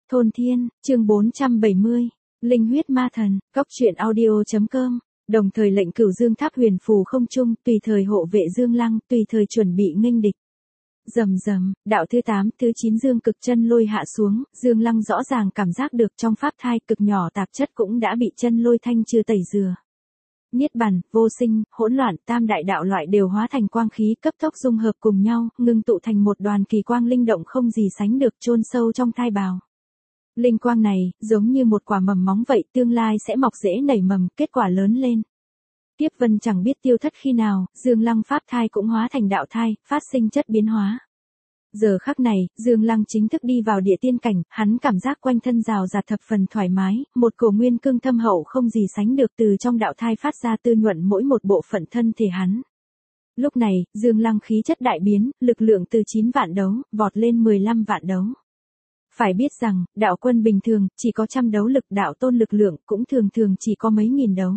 Thôn Thiên, chương 470, Linh huyết ma thần, góc truyện audio.com, đồng thời lệnh Cửu Dương Tháp huyền phù không trung, tùy thời hộ vệ Dương Lăng, tùy thời chuẩn bị nghênh địch. Rầm rầm, đạo thứ 8, thứ 9 dương cực chân lôi hạ xuống, Dương Lăng rõ ràng cảm giác được trong pháp thai cực nhỏ tạp chất cũng đã bị chân lôi thanh chưa tẩy rửa. Niết bàn, vô sinh, hỗn loạn, tam đại đạo loại đều hóa thành quang khí cấp tốc dung hợp cùng nhau, ngưng tụ thành một đoàn kỳ quang linh động không gì sánh được chôn sâu trong thai bào. Linh quang này, giống như một quả mầm móng vậy, tương lai sẽ mọc rễ nảy mầm, kết quả lớn lên. Tiếp vân chẳng biết tiêu thất khi nào, Dương Lăng pháp thai cũng hóa thành đạo thai, phát sinh chất biến hóa. Giờ khắc này, Dương Lăng chính thức đi vào địa tiên cảnh, hắn cảm giác quanh thân rào rạt thập phần thoải mái, một cổ nguyên cương thâm hậu không gì sánh được từ trong đạo thai phát ra tư nhuận mỗi một bộ phận thân thể hắn. Lúc này, Dương Lăng khí chất đại biến, lực lượng từ 9 vạn đấu, vọt lên 15 vạn đấu. Phải biết rằng, đạo quân bình thường, chỉ có 100 đấu lực, đạo tôn lực lượng, cũng thường thường chỉ có mấy nghìn đấu.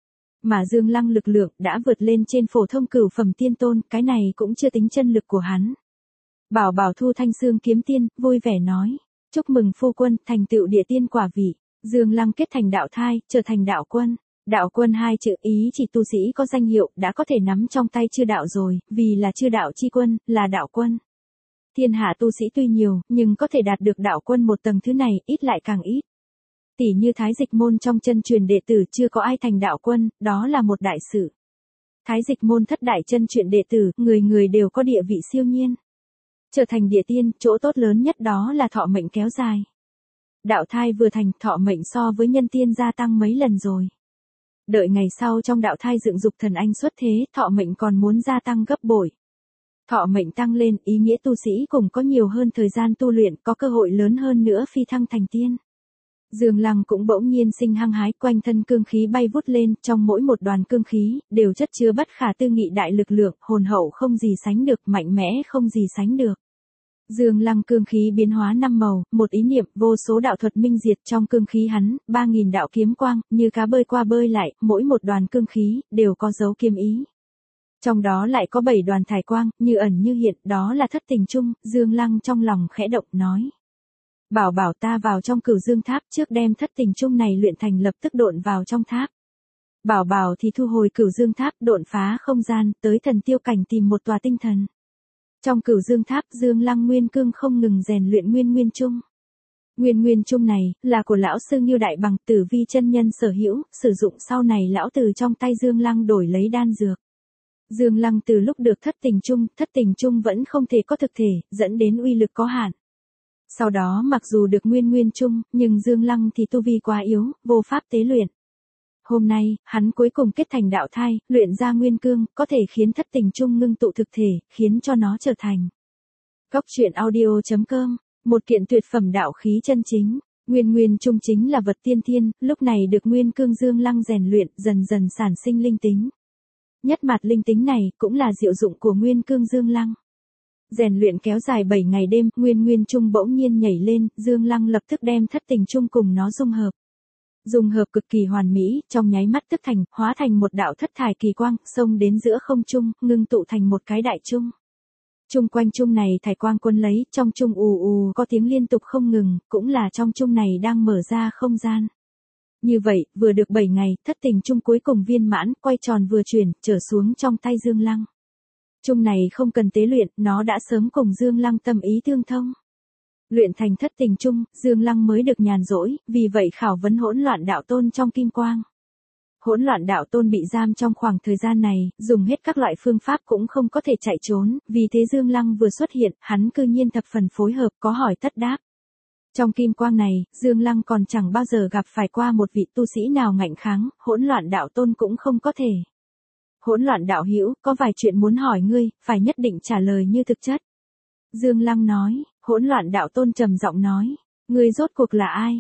Mà Dương Lăng lực lượng, đã vượt lên trên phổ thông cửu phẩm tiên tôn, cái này cũng chưa tính chân lực của hắn. Bảo Bảo thu thanh xương kiếm tiên, vui vẻ nói, chúc mừng phu quân, thành tựu địa tiên quả vị. Dương Lăng kết thành đạo thai, trở thành đạo quân. Đạo quân hai chữ ý chỉ tu sĩ có danh hiệu, đã có thể nắm trong tay chư đạo rồi, vì là chư đạo chi quân, là đạo quân. Thiên hạ tu sĩ tuy nhiều, nhưng có thể đạt được đạo quân một tầng thứ này, ít lại càng ít. Tỷ như Thái Dịch môn trong chân truyền đệ tử chưa có ai thành đạo quân, đó là một đại sự. Thái Dịch môn thất đại chân truyền đệ tử, người người đều có địa vị siêu nhiên. Trở thành địa tiên, chỗ tốt lớn nhất đó là thọ mệnh kéo dài. Đạo thai vừa thành, thọ mệnh so với nhân tiên gia tăng mấy lần rồi. Đợi ngày sau trong đạo thai dựng dục thần anh xuất thế, thọ mệnh còn muốn gia tăng gấp bội. Thọ mệnh tăng lên, ý nghĩa tu sĩ cùng có nhiều hơn thời gian tu luyện, có cơ hội lớn hơn nữa phi thăng thành tiên. Dương Lăng cũng bỗng nhiên sinh hăng hái, quanh thân cương khí bay vút lên, trong mỗi một đoàn cương khí, đều chất chứa bất khả tư nghị đại lực lượng, hồn hậu không gì sánh được, mạnh mẽ không gì sánh được. Dương Lăng cương khí biến hóa 5 màu, một ý niệm, vô số đạo thuật minh diệt trong cương khí hắn, 3000 đạo kiếm quang, như cá bơi qua bơi lại, mỗi một đoàn cương khí, đều có dấu kiếm ý. Trong đó lại có 7 đoàn thải quang, như ẩn như hiện, đó là thất tình chung, Dương Lăng trong lòng khẽ động, nói. Bảo Bảo ta vào trong Cửu Dương Tháp trước đem thất tình chung này luyện thành lập tức độn vào trong tháp. Bảo Bảo thì thu hồi Cửu Dương Tháp độn phá không gian, tới thần tiêu cảnh tìm một tòa tinh thần. Trong Cửu Dương Tháp, Dương Lăng nguyên cương không ngừng rèn luyện nguyên chung. Nguyên chung này, là của lão sư Nghiêu Đại Bằng, Tử Vi chân nhân sở hữu, sử dụng sau này lão từ trong tay Dương Lăng đổi lấy đan dược. Dương Lăng từ lúc được thất tình chung vẫn không thể có thực thể, dẫn đến uy lực có hạn. Sau đó mặc dù được nguyên chung, nhưng Dương Lăng thì tu vi quá yếu, vô pháp tế luyện. Hôm nay, hắn cuối cùng kết thành đạo thai, luyện ra nguyên cương, có thể khiến thất tình chung ngưng tụ thực thể, khiến cho nó trở thành. Góc truyện audio.com, một kiện tuyệt phẩm đạo khí chân chính. Nguyên chung chính là vật tiên thiên, lúc này được nguyên cương Dương Lăng rèn luyện, dần dần sản sinh linh tính. Nhất mặt linh tính này, cũng là diệu dụng của nguyên cương Dương Lăng. Rèn luyện kéo dài 7 ngày đêm, nguyên chung bỗng nhiên nhảy lên, Dương Lăng lập tức đem thất tình chung cùng nó dung hợp. Dung hợp cực kỳ hoàn mỹ, trong nháy mắt tức thành, hóa thành một đạo thất thải kỳ quang, xông đến giữa không trung, ngưng tụ thành một cái đại chung. Chung quanh chung này thải quang quân lấy, trong chung ù có tiếng liên tục không ngừng, cũng là trong chung này đang mở ra không gian. Như vậy, vừa được 7 ngày, thất tình chung cuối cùng viên mãn, quay tròn vừa chuyển, trở xuống trong tay Dương Lăng. Chung này không cần tế luyện, nó đã sớm cùng Dương Lăng tâm ý tương thông. Luyện thành thất tình chung, Dương Lăng mới được nhàn rỗi, vì vậy khảo vấn hỗn loạn đạo tôn trong kim quang. Hỗn loạn đạo tôn bị giam trong khoảng thời gian này, dùng hết các loại phương pháp cũng không có thể chạy trốn, vì thế Dương Lăng vừa xuất hiện, hắn cư nhiên thập phần phối hợp, có hỏi tất đáp. Trong kim quang này, Dương Lăng còn chẳng bao giờ gặp phải qua một vị tu sĩ nào ngạnh kháng, hỗn loạn đạo tôn cũng không có thể. Hỗn loạn đạo hữu, có vài chuyện muốn hỏi ngươi, phải nhất định trả lời như thực chất. Dương Lăng nói, hỗn loạn đạo tôn trầm giọng nói, ngươi rốt cuộc là ai?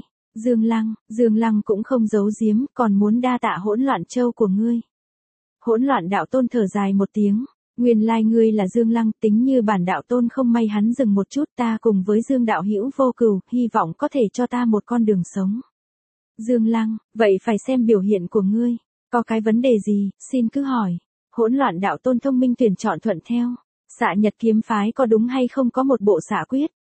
Dương Lăng cũng không giấu giếm, còn muốn đa tạ hỗn loạn châu của ngươi. Hỗn loạn đạo tôn thở dài một tiếng, nguyên lai ngươi là Dương Lăng, tính như bản đạo tôn không may hắn dừng một chút, ta cùng với Dương đạo hữu vô cừu, hy vọng có thể cho ta một con đường sống. Dương Lăng, vậy phải xem biểu hiện của ngươi, có cái vấn đề gì, xin cứ hỏi. Hỗn loạn đạo tôn thông minh tuyển chọn thuận theo. Xạ Nhật kiếm phái có đúng hay không có một bộ xạ quyết?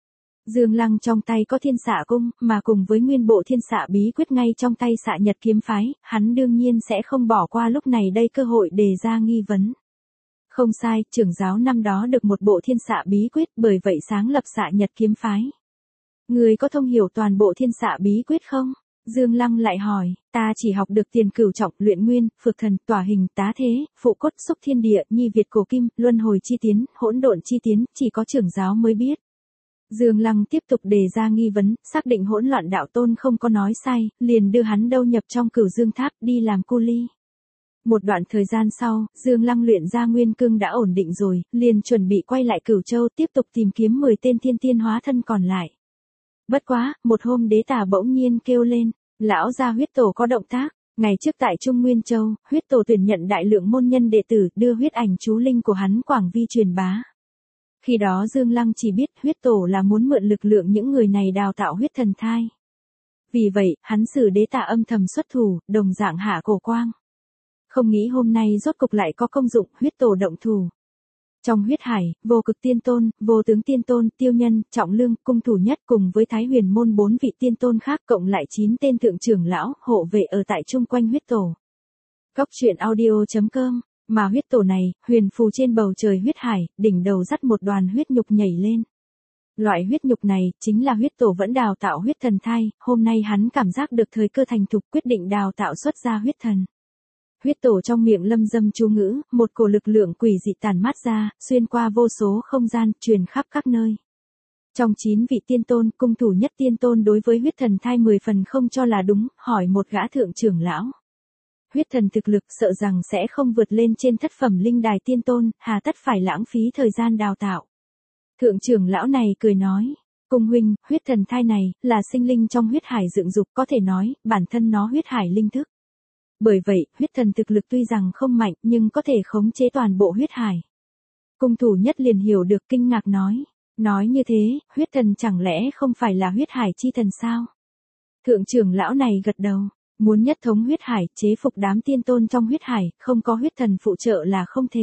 Dương Lăng trong tay có Thiên Xạ Cung, mà cùng với nguyên bộ Thiên Xạ Bí Quyết ngay trong tay Xạ Nhật kiếm phái, hắn đương nhiên sẽ không bỏ qua lúc này đây cơ hội đề ra nghi vấn. Không sai, trưởng giáo năm đó được một bộ Thiên Xạ Bí Quyết, bởi vậy sáng lập Xạ Nhật kiếm phái. Người có thông hiểu toàn bộ Thiên Xạ Bí Quyết không? Dương Lăng lại hỏi, ta chỉ học được Tiền Cửu Trọng, Luyện Nguyên, Phược Thần, Tỏa Hình, Tá Thế, Phụ Cốt, Xúc Thiên Địa, Nhi Việt Cổ Kim, Luân Hồi Chi Tiến, Hỗn Độn Chi Tiến, chỉ có trưởng giáo mới biết. Dương Lăng tiếp tục đề ra nghi vấn, xác định Hỗn Loạn Đạo Tôn không có nói sai, liền đưa hắn đâu nhập trong Cửu Dương Tháp đi làm cu ly. Một đoạn thời gian sau, Dương Lăng luyện ra nguyên cương đã ổn định rồi, liền chuẩn bị quay lại Cửu Châu tiếp tục tìm kiếm 10 tên thiên tiên hóa thân còn lại. Bất quá, một hôm đế tà bỗng nhiên kêu lên, lão gia huyết tổ có động tác. Ngày trước tại Trung Nguyên Châu, huyết tổ tuyển nhận đại lượng môn nhân đệ tử, đưa huyết ảnh chú linh của hắn quảng vi truyền bá. Khi đó Dương Lăng chỉ biết huyết tổ là muốn mượn lực lượng những người này đào tạo huyết thần thai. Vì vậy, hắn xử đế tà âm thầm xuất thủ, đồng dạng hạ cổ quang. Không nghĩ hôm nay rốt cục lại có công dụng, huyết tổ động thủ. Trong huyết hải, Vô Cực Tiên Tôn, Vô Tướng Tiên Tôn, Tiêu Nhân, Trọng Lương, Cung Thủ Nhất cùng với Thái Huyền môn 4 vị tiên tôn khác cộng lại 9 tên thượng trưởng lão, hộ vệ ở tại chung quanh huyết tổ. Cóc truyện audio.com, mà huyết tổ này, huyền phù trên bầu trời huyết hải, đỉnh đầu dắt một đoàn huyết nhục nhảy lên. Loại huyết nhục này, chính là huyết tổ vẫn đào tạo huyết thần thai, hôm nay hắn cảm giác được thời cơ thành thục quyết định đào tạo xuất ra huyết thần. Huyết tổ trong miệng lâm dâm chú ngữ, một cổ lực lượng quỷ dị tản mát ra, xuyên qua vô số không gian, truyền khắp các nơi. Trong 9 vị tiên tôn, Cung Thủ Nhất tiên tôn đối với huyết thần thai 10 phần không cho là đúng, hỏi một gã thượng trưởng lão. Huyết thần thực lực sợ rằng sẽ không vượt lên trên thất phẩm linh đài tiên tôn, hà tất phải lãng phí thời gian đào tạo. Thượng trưởng lão này cười nói, Cung huynh, huyết thần thai này, là sinh linh trong huyết hải dựng dục, có thể nói, bản thân nó huyết hải linh thức. Bởi vậy, huyết thần thực lực tuy rằng không mạnh, nhưng có thể khống chế toàn bộ huyết hải. Cung Thủ Nhất liền hiểu được, kinh ngạc nói như thế, huyết thần chẳng lẽ không phải là huyết hải chi thần sao? Thượng trưởng lão này gật đầu, muốn nhất thống huyết hải, chế phục đám tiên tôn trong huyết hải, không có huyết thần phụ trợ là không thể.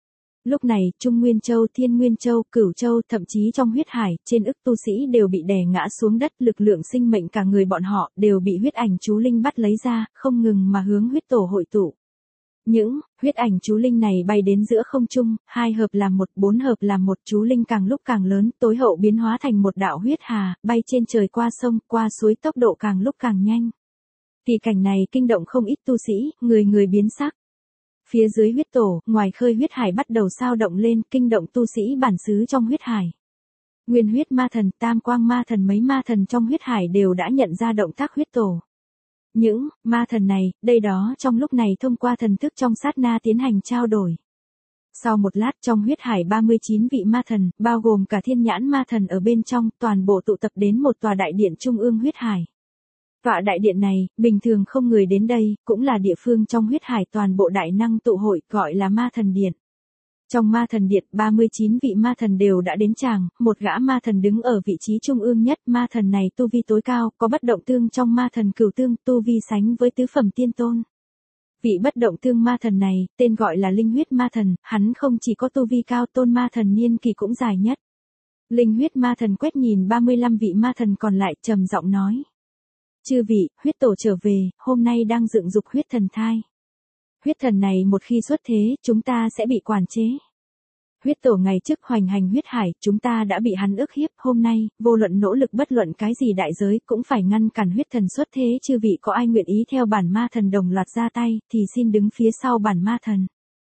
Lúc này, Trung Nguyên Châu, Thiên Nguyên Châu, Cửu Châu, thậm chí trong huyết hải, trên ức tu sĩ đều bị đè ngã xuống đất, lực lượng sinh mệnh cả người bọn họ đều bị huyết ảnh chú linh bắt lấy ra, không ngừng mà hướng huyết tổ hội tụ. Những huyết ảnh chú linh này bay đến giữa không trung, 2 hợp làm 1, 4 hợp làm 1, chú linh càng lúc càng lớn, tối hậu biến hóa thành một đạo huyết hà, bay trên trời qua sông, qua suối, tốc độ càng lúc càng nhanh. Kỳ cảnh này kinh động không ít tu sĩ, người người biến sắc. Phía dưới huyết tổ, ngoài khơi huyết hải bắt đầu sao động lên, kinh động tu sĩ bản xứ trong huyết hải. Nguyên huyết ma thần, tam quang ma thần, mấy ma thần trong huyết hải đều đã nhận ra động tác huyết tổ. Những ma thần này, đây đó trong lúc này thông qua thần thức trong sát na tiến hành trao đổi. Sau một lát trong huyết hải 39 vị ma thần, bao gồm cả thiên nhãn ma thần ở bên trong, toàn bộ tụ tập đến một tòa đại điện trung ương huyết hải. Tọa đại điện này, bình thường không người đến đây, cũng là địa phương trong huyết hải toàn bộ đại năng tụ hội, gọi là ma thần điện. Trong ma thần điện, 39 vị ma thần đều đã đến tràng, một gã ma thần đứng ở vị trí trung ương nhất, ma thần này tu vi tối cao, có bất động tương trong ma thần cửu tương, tu vi sánh với tứ phẩm tiên tôn. Vị bất động tương ma thần này, tên gọi là linh huyết ma thần, hắn không chỉ có tu vi cao, tôn ma thần niên kỳ cũng dài nhất. Linh huyết ma thần quét nhìn 35 vị ma thần còn lại, trầm giọng nói. Chư vị, huyết tổ trở về, hôm nay đang dựng dục huyết thần thai. Huyết thần này một khi xuất thế, chúng ta sẽ bị quản chế. Huyết tổ ngày trước hoành hành huyết hải, chúng ta đã bị hắn ức hiếp, hôm nay, vô luận nỗ lực bất luận cái gì đại giới, cũng phải ngăn cản huyết thần xuất thế. Chư vị có ai nguyện ý theo bản ma thần đồng loạt ra tay, thì xin đứng phía sau bản ma thần.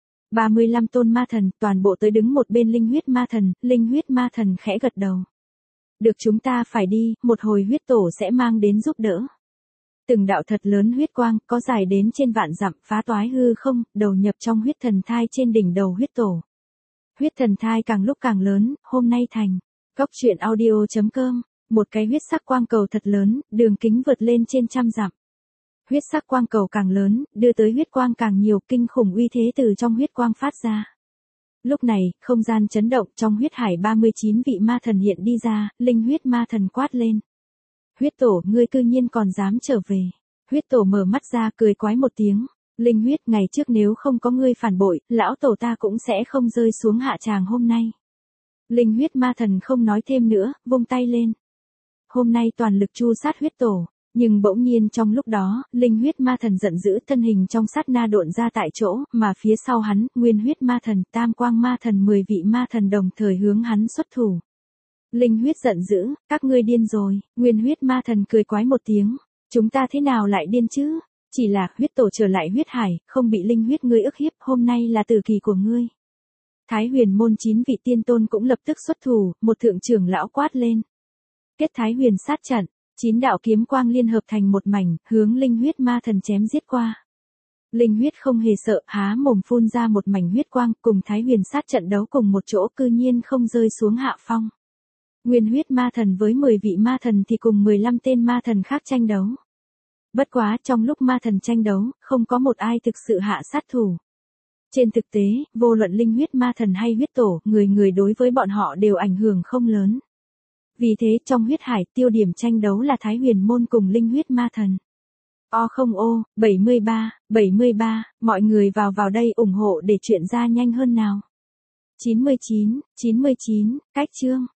35 tôn ma thần, toàn bộ tới đứng một bên linh huyết ma thần khẽ gật đầu. Được, chúng ta phải đi, một hồi huyết tổ sẽ mang đến giúp đỡ. Từng đạo thật lớn huyết quang, có dài đến trên vạn dặm, phá toái hư không, đầu nhập trong huyết thần thai trên đỉnh đầu huyết tổ. Huyết thần thai càng lúc càng lớn, hôm nay thành. Cóc truyện audio.com, một cái huyết sắc quang cầu thật lớn, đường kính vượt lên trên trăm dặm. Huyết sắc quang cầu càng lớn, đưa tới huyết quang càng nhiều, kinh khủng uy thế từ trong huyết quang phát ra. Lúc này, không gian chấn động, trong huyết hải 39 vị ma thần hiện đi ra, linh huyết ma thần quát lên. Huyết tổ, ngươi cư nhiên còn dám trở về. Huyết tổ mở mắt ra cười quái một tiếng. Linh huyết, ngày trước nếu không có ngươi phản bội, lão tổ ta cũng sẽ không rơi xuống hạ tràng hôm nay. Linh huyết ma thần không nói thêm nữa, vung tay lên. Hôm nay toàn lực tru sát huyết tổ, nhưng bỗng nhiên trong lúc đó, linh huyết ma thần giận dữ, thân hình trong sát na độn ra tại chỗ, mà phía sau hắn, nguyên huyết ma thần, tam quang ma thần, 10 vị ma thần đồng thời hướng hắn xuất thủ. Linh huyết giận dữ, các ngươi điên rồi, nguyên huyết ma thần cười quái một tiếng, chúng ta thế nào lại điên chứ? Chỉ là huyết tổ trở lại huyết hải, không bị linh huyết ngươi ức hiếp, hôm nay là tử kỳ của ngươi. Thái huyền môn 9 vị tiên tôn cũng lập tức xuất thủ, một thượng trưởng lão quát lên. Kết Thái huyền sát trận, 9 đạo kiếm quang liên hợp thành một mảnh, hướng linh huyết ma thần chém giết qua. Linh huyết không hề sợ, há mồm phun ra một mảnh huyết quang, cùng Thái huyền sát trận đấu cùng một chỗ, cư nhiên không rơi xuống hạ phong. Nguyên huyết ma thần với 10 vị ma thần thì cùng 15 tên ma thần khác tranh đấu. Bất quá trong lúc ma thần tranh đấu, không có một ai thực sự hạ sát thủ. Trên thực tế, vô luận linh huyết ma thần hay huyết tổ, người người đối với bọn họ đều ảnh hưởng không lớn. Vì thế trong huyết hải, tiêu điểm tranh đấu là Thái huyền môn cùng linh huyết ma thần. O không ô, 73, mọi người vào đây ủng hộ để chuyện ra nhanh hơn nào. 99, cách chương.